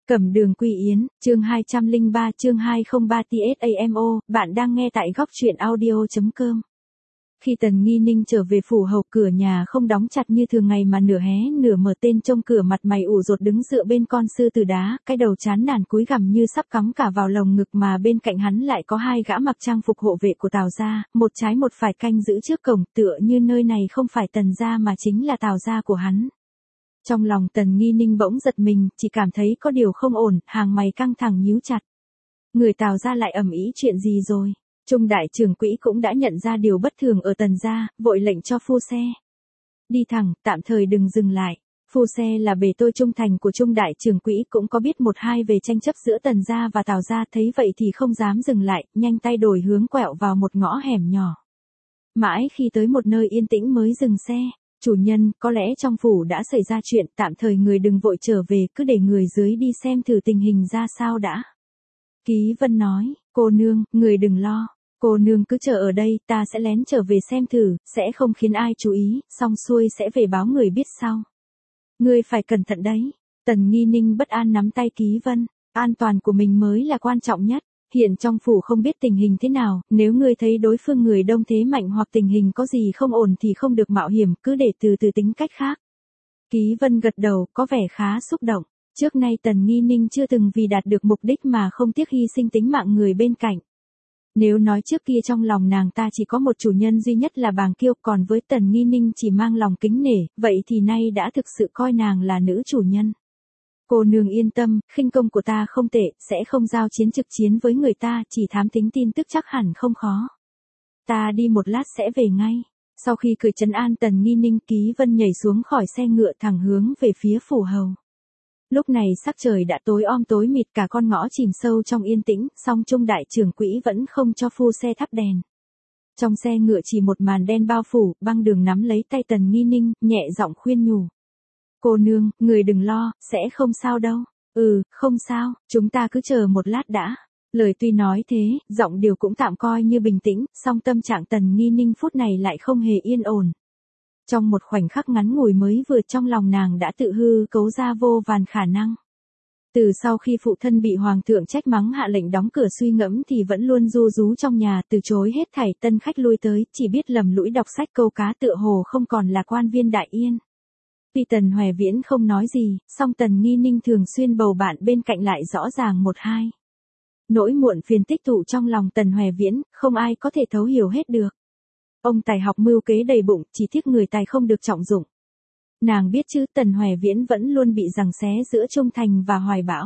Cẩm Đường Quy Yến, chương 203 chương 203 TSAMO, bạn đang nghe tại góc truyện audio.com. Khi Tần Nghi Ninh trở về phủ hầu, cửa nhà không đóng chặt như thường ngày mà nửa hé nửa mở, tên trông cửa mặt mày ủ rột đứng dựa bên con sư tử đá, cái đầu chán nản cúi gằm như sắp cắm cả vào lồng ngực, mà bên cạnh hắn lại có hai gã mặc trang phục hộ vệ của Tào gia, một trái một phải canh giữ trước cổng, tựa như nơi này không phải Tần gia mà chính là Tào gia của hắn. Trong lòng Tần Nghi Ninh bỗng giật mình, chỉ cảm thấy có điều không ổn, hàng mày căng thẳng nhíu chặt. Người Tào gia lại ầm ĩ chuyện gì rồi? Trung đại trưởng quỹ cũng đã nhận ra điều bất thường ở Tần gia, vội lệnh cho phu xe đi thẳng, tạm thời đừng dừng lại. Phu xe là bề tôi trung thành của Trung đại trưởng quỹ, cũng có biết một hai về tranh chấp giữa Tần gia và Tào gia, thấy vậy thì không dám dừng lại, nhanh tay đổi hướng quẹo vào một ngõ hẻm nhỏ. Mãi khi tới một nơi yên tĩnh mới dừng xe. Chủ nhân, có lẽ trong phủ đã xảy ra chuyện, tạm thời người đừng vội trở về, cứ để người dưới đi xem thử tình hình ra sao đã. Ký Vân nói, cô nương, người đừng lo, cô nương cứ chờ ở đây, ta sẽ lén trở về xem thử, sẽ không khiến ai chú ý, xong xuôi sẽ về báo người biết sau. Ngươi phải cẩn thận đấy. Tần Nghi Ninh bất an nắm tay Ký Vân, an toàn của mình mới là quan trọng nhất. Hiện trong phủ không biết tình hình thế nào, nếu ngươi thấy đối phương người đông thế mạnh hoặc tình hình có gì không ổn thì không được mạo hiểm, cứ để từ từ tính cách khác. Ký Vân gật đầu, có vẻ khá xúc động. Trước nay Tần Nghi Ninh chưa từng vì đạt được mục đích mà không tiếc hy sinh tính mạng người bên cạnh. Nếu nói trước kia trong lòng nàng ta chỉ có một chủ nhân duy nhất là Bàng Kiêu, còn với Tần Nghi Ninh chỉ mang lòng kính nể, vậy thì nay đã thực sự coi nàng là nữ chủ nhân. Cô nương yên tâm, khinh công của ta không tệ, sẽ không giao chiến trực chiến với người ta, chỉ thám tính tin tức chắc hẳn không khó. Ta đi một lát sẽ về ngay. Sau khi cười trấn an Tần Nghi Ninh, Ký Vân nhảy xuống khỏi xe ngựa thẳng hướng về phía phủ hầu. Lúc này sắc trời đã tối om tối mịt, cả con ngõ chìm sâu trong yên tĩnh, song Trung đại trưởng quỹ vẫn không cho phu xe thắp đèn. Trong xe ngựa chỉ một màn đen bao phủ, Băng Đường nắm lấy tay Tần Nghi Ninh, nhẹ giọng khuyên nhủ. Cô nương, người đừng lo, sẽ không sao đâu. Không sao, chúng ta cứ chờ một lát đã. Lời tuy nói thế, giọng điều cũng tạm coi như bình tĩnh, song tâm trạng Tần Nghi Ninh phút này lại không hề yên ổn. Trong một khoảnh khắc ngắn ngủi mới vừa, trong lòng nàng đã tự hư cấu ra vô vàn khả năng. Từ sau khi phụ thân bị hoàng thượng trách mắng hạ lệnh đóng cửa, suy ngẫm thì vẫn luôn ru rú trong nhà, từ chối hết thảy tân khách lui tới, chỉ biết lầm lũi đọc sách câu cá, tựa hồ không còn là quan viên đại yên. Tuy Tần Hoè Viễn không nói gì, song Tần Nghi Ninh thường xuyên bầu bạn bên cạnh lại rõ ràng một hai. Nỗi muộn phiền tích tụ trong lòng Tần Hoè Viễn, không ai có thể thấu hiểu hết được. Ông tài học mưu kế đầy bụng, chỉ tiếc người tài không được trọng dụng. Nàng biết chứ, Tần Hoè Viễn vẫn luôn bị giằng xé giữa trung thành và hoài bão.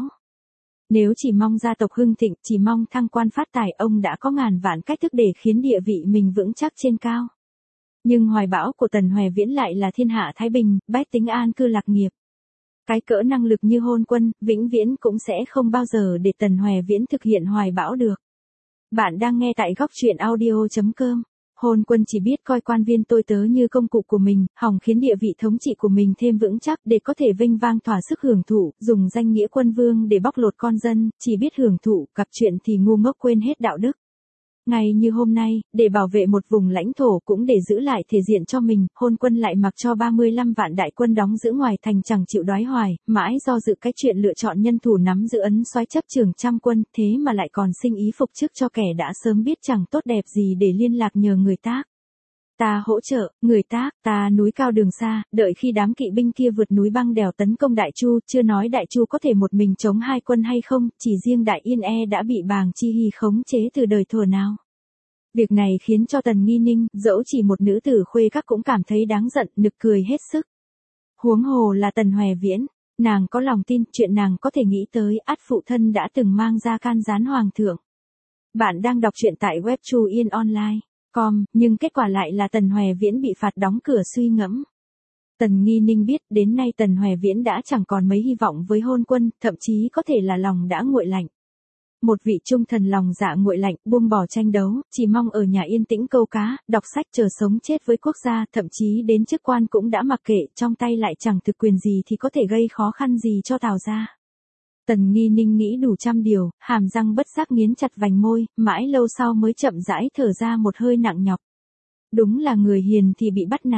Nếu chỉ mong gia tộc hưng thịnh, chỉ mong thăng quan phát tài, ông đã có ngàn vạn cách thức để khiến địa vị mình vững chắc trên cao. Nhưng hoài bão của Tần Hoè Viễn lại là thiên hạ thái bình, bách tính an cư lạc nghiệp. Cái cỡ năng lực như Hôn Quân, vĩnh viễn cũng sẽ không bao giờ để Tần Hoè Viễn thực hiện hoài bão được. Bạn đang nghe tại góc truyện audio.com. Hôn Quân chỉ biết coi quan viên tôi tớ như công cụ của mình, hòng khiến địa vị thống trị của mình thêm vững chắc để có thể vinh vang thỏa sức hưởng thụ, dùng danh nghĩa quân vương để bóc lột con dân, chỉ biết hưởng thụ, gặp chuyện thì ngu ngốc quên hết đạo đức. Ngày như hôm nay, để bảo vệ một vùng lãnh thổ cũng để giữ lại thể diện cho mình, Hôn Quân lại mặc cho 35 vạn đại quân đóng giữ ngoài thành chẳng chịu đói hoài, mãi do dự cái chuyện lựa chọn nhân thủ nắm giữ ấn soái chấp trưởng trăm quân, thế mà lại còn sinh ý phục chức cho kẻ đã sớm biết chẳng tốt đẹp gì để liên lạc nhờ người tác. Ta hỗ trợ, người tác, ta núi cao đường xa, đợi khi đám kỵ binh kia vượt núi băng đèo tấn công Đại Chu, chưa nói Đại Chu có thể một mình chống hai quân hay không, chỉ riêng Đại Yên đã bị Bàng Chi Hy khống chế từ đời thuở nào. Việc này khiến cho Tần Nghi Ninh, dẫu chỉ một nữ tử khuê các cũng cảm thấy đáng giận, nực cười hết sức. Huống hồ là Tần Hoè Viễn, nàng có lòng tin, chuyện nàng có thể nghĩ tới, ắt phụ thân đã từng mang ra can gián hoàng thượng. Bạn đang đọc truyện tại web Chu Yên Online. Nhưng kết quả lại là Tần Hoè Viễn bị phạt đóng cửa suy ngẫm. Tần Nghi Ninh biết đến nay Tần Hoè Viễn đã chẳng còn mấy hy vọng với Hôn Quân, thậm chí có thể là lòng đã nguội lạnh. Một vị trung thần lòng dạ nguội lạnh, buông bỏ tranh đấu, chỉ mong ở nhà yên tĩnh câu cá, đọc sách chờ sống chết với quốc gia, thậm chí đến chức quan cũng đã mặc kệ, trong tay lại chẳng thực quyền gì thì có thể gây khó khăn gì cho Tào gia. Tần Nghi Ninh nghĩ đủ trăm điều, hàm răng bất giác nghiến chặt vành môi, mãi lâu sau mới chậm rãi thở ra một hơi nặng nhọc. Đúng là người hiền thì bị bắt nạt,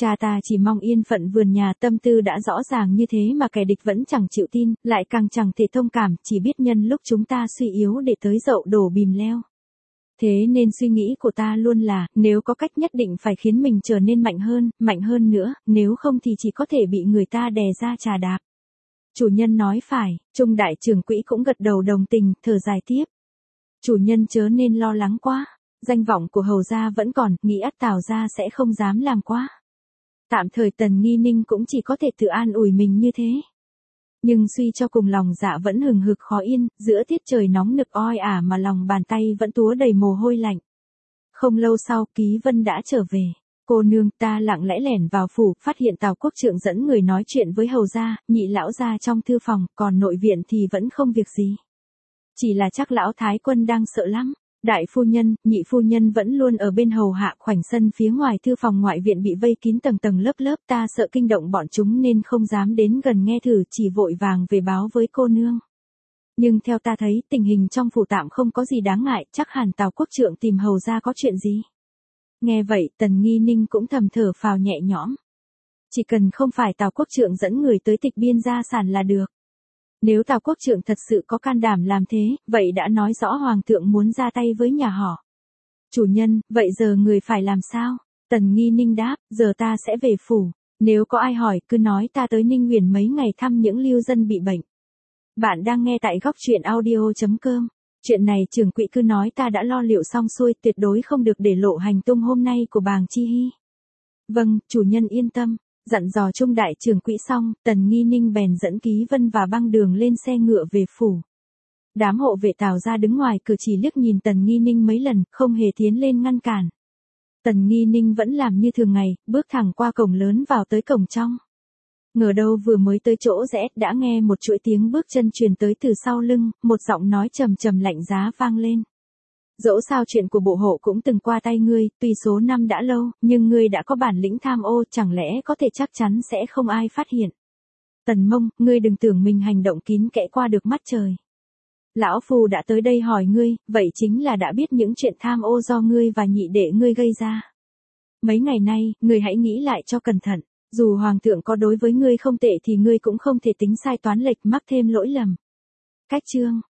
Cha ta chỉ mong yên phận vườn nhà, tâm tư đã rõ ràng như thế mà kẻ địch vẫn chẳng chịu tin, lại càng chẳng thể thông cảm, chỉ biết nhân lúc chúng ta suy yếu để tới dậu đổ bìm leo. Thế nên suy nghĩ của ta luôn là, nếu có cách nhất định phải khiến mình trở nên mạnh hơn nữa, nếu không thì chỉ có thể bị người ta đè ra chà đạp. Chủ nhân nói phải, Trung đại trưởng quỹ cũng gật đầu đồng tình, thở dài tiếp. Chủ nhân chớ nên lo lắng quá, danh vọng của Hầu gia vẫn còn, nghĩ ắt Tào gia sẽ không dám làm quá. Tạm thời Tần Nghi Ninh cũng chỉ có thể tự an ủi mình như thế. Nhưng suy cho cùng lòng dạ vẫn hừng hực khó yên, giữa tiết trời nóng nực oi ả mà lòng bàn tay vẫn túa đầy mồ hôi lạnh. Không lâu sau, Ký Vân đã trở về. Cô nương, ta lặng lẽ lẻn vào phủ, phát hiện Tào Quốc Trượng dẫn người nói chuyện với Hầu gia, Nhị lão gia trong thư phòng, còn nội viện thì vẫn không việc gì. Chỉ là chắc lão thái quân đang sợ lắm. Đại phu nhân, nhị phu nhân vẫn luôn ở bên hầu hạ, khoảnh sân phía ngoài thư phòng ngoại viện bị vây kín tầng tầng lớp lớp, ta sợ kinh động bọn chúng nên không dám đến gần nghe thử, chỉ vội vàng về báo với cô nương. Nhưng theo ta thấy, tình hình trong phủ tạm không có gì đáng ngại, chắc hẳn Tào Quốc Trượng tìm Hầu gia có chuyện gì. Nghe vậy, Tần Nghi Ninh cũng thầm thở phào nhẹ nhõm. Chỉ cần không phải Tào Quốc Trượng dẫn người tới tịch biên gia sản là được. Nếu Tào Quốc Trượng thật sự có can đảm làm thế, vậy đã nói rõ Hoàng thượng muốn ra tay với nhà họ. Chủ nhân, vậy giờ người phải làm sao? Tần Nghi Ninh đáp, giờ ta sẽ về phủ. Nếu có ai hỏi, cứ nói ta tới Ninh Huyền mấy ngày thăm những lưu dân bị bệnh. Bạn đang nghe tại góc truyện audio.com. Chuyện này trưởng quỹ cứ nói ta đã lo liệu xong xuôi, tuyệt đối không được để lộ hành tung hôm nay của bàng Chi Hy. Vâng, chủ nhân yên tâm. Dặn dò Trung đại trưởng quỹ xong, Tần Nghi Ninh bèn dẫn Ký Vân và Băng Đường lên xe ngựa về phủ. Đám hộ vệ Tào gia đứng ngoài cửa chỉ liếc nhìn Tần Nghi Ninh mấy lần, không hề tiến lên ngăn cản. Tần Nghi Ninh vẫn làm như thường ngày, bước thẳng qua cổng lớn vào tới cổng trong. Ngờ đâu vừa mới tới chỗ rẽ, đã nghe một chuỗi tiếng bước chân truyền tới từ sau lưng, một giọng nói trầm trầm lạnh giá vang lên. Dẫu sao chuyện của bộ hộ cũng từng qua tay ngươi, tuy số năm đã lâu, nhưng ngươi đã có bản lĩnh tham ô, chẳng lẽ có thể chắc chắn sẽ không ai phát hiện. Tần Mông, ngươi đừng tưởng mình hành động kín kẽ qua được mắt trời. Lão Phu đã tới đây hỏi ngươi, vậy chính là đã biết những chuyện tham ô do ngươi và nhị đệ ngươi gây ra. Mấy ngày nay, ngươi hãy nghĩ lại cho cẩn thận, dù Hoàng thượng có đối với ngươi không tệ thì ngươi cũng không thể tính sai toán lệch mắc thêm lỗi lầm. Cách chương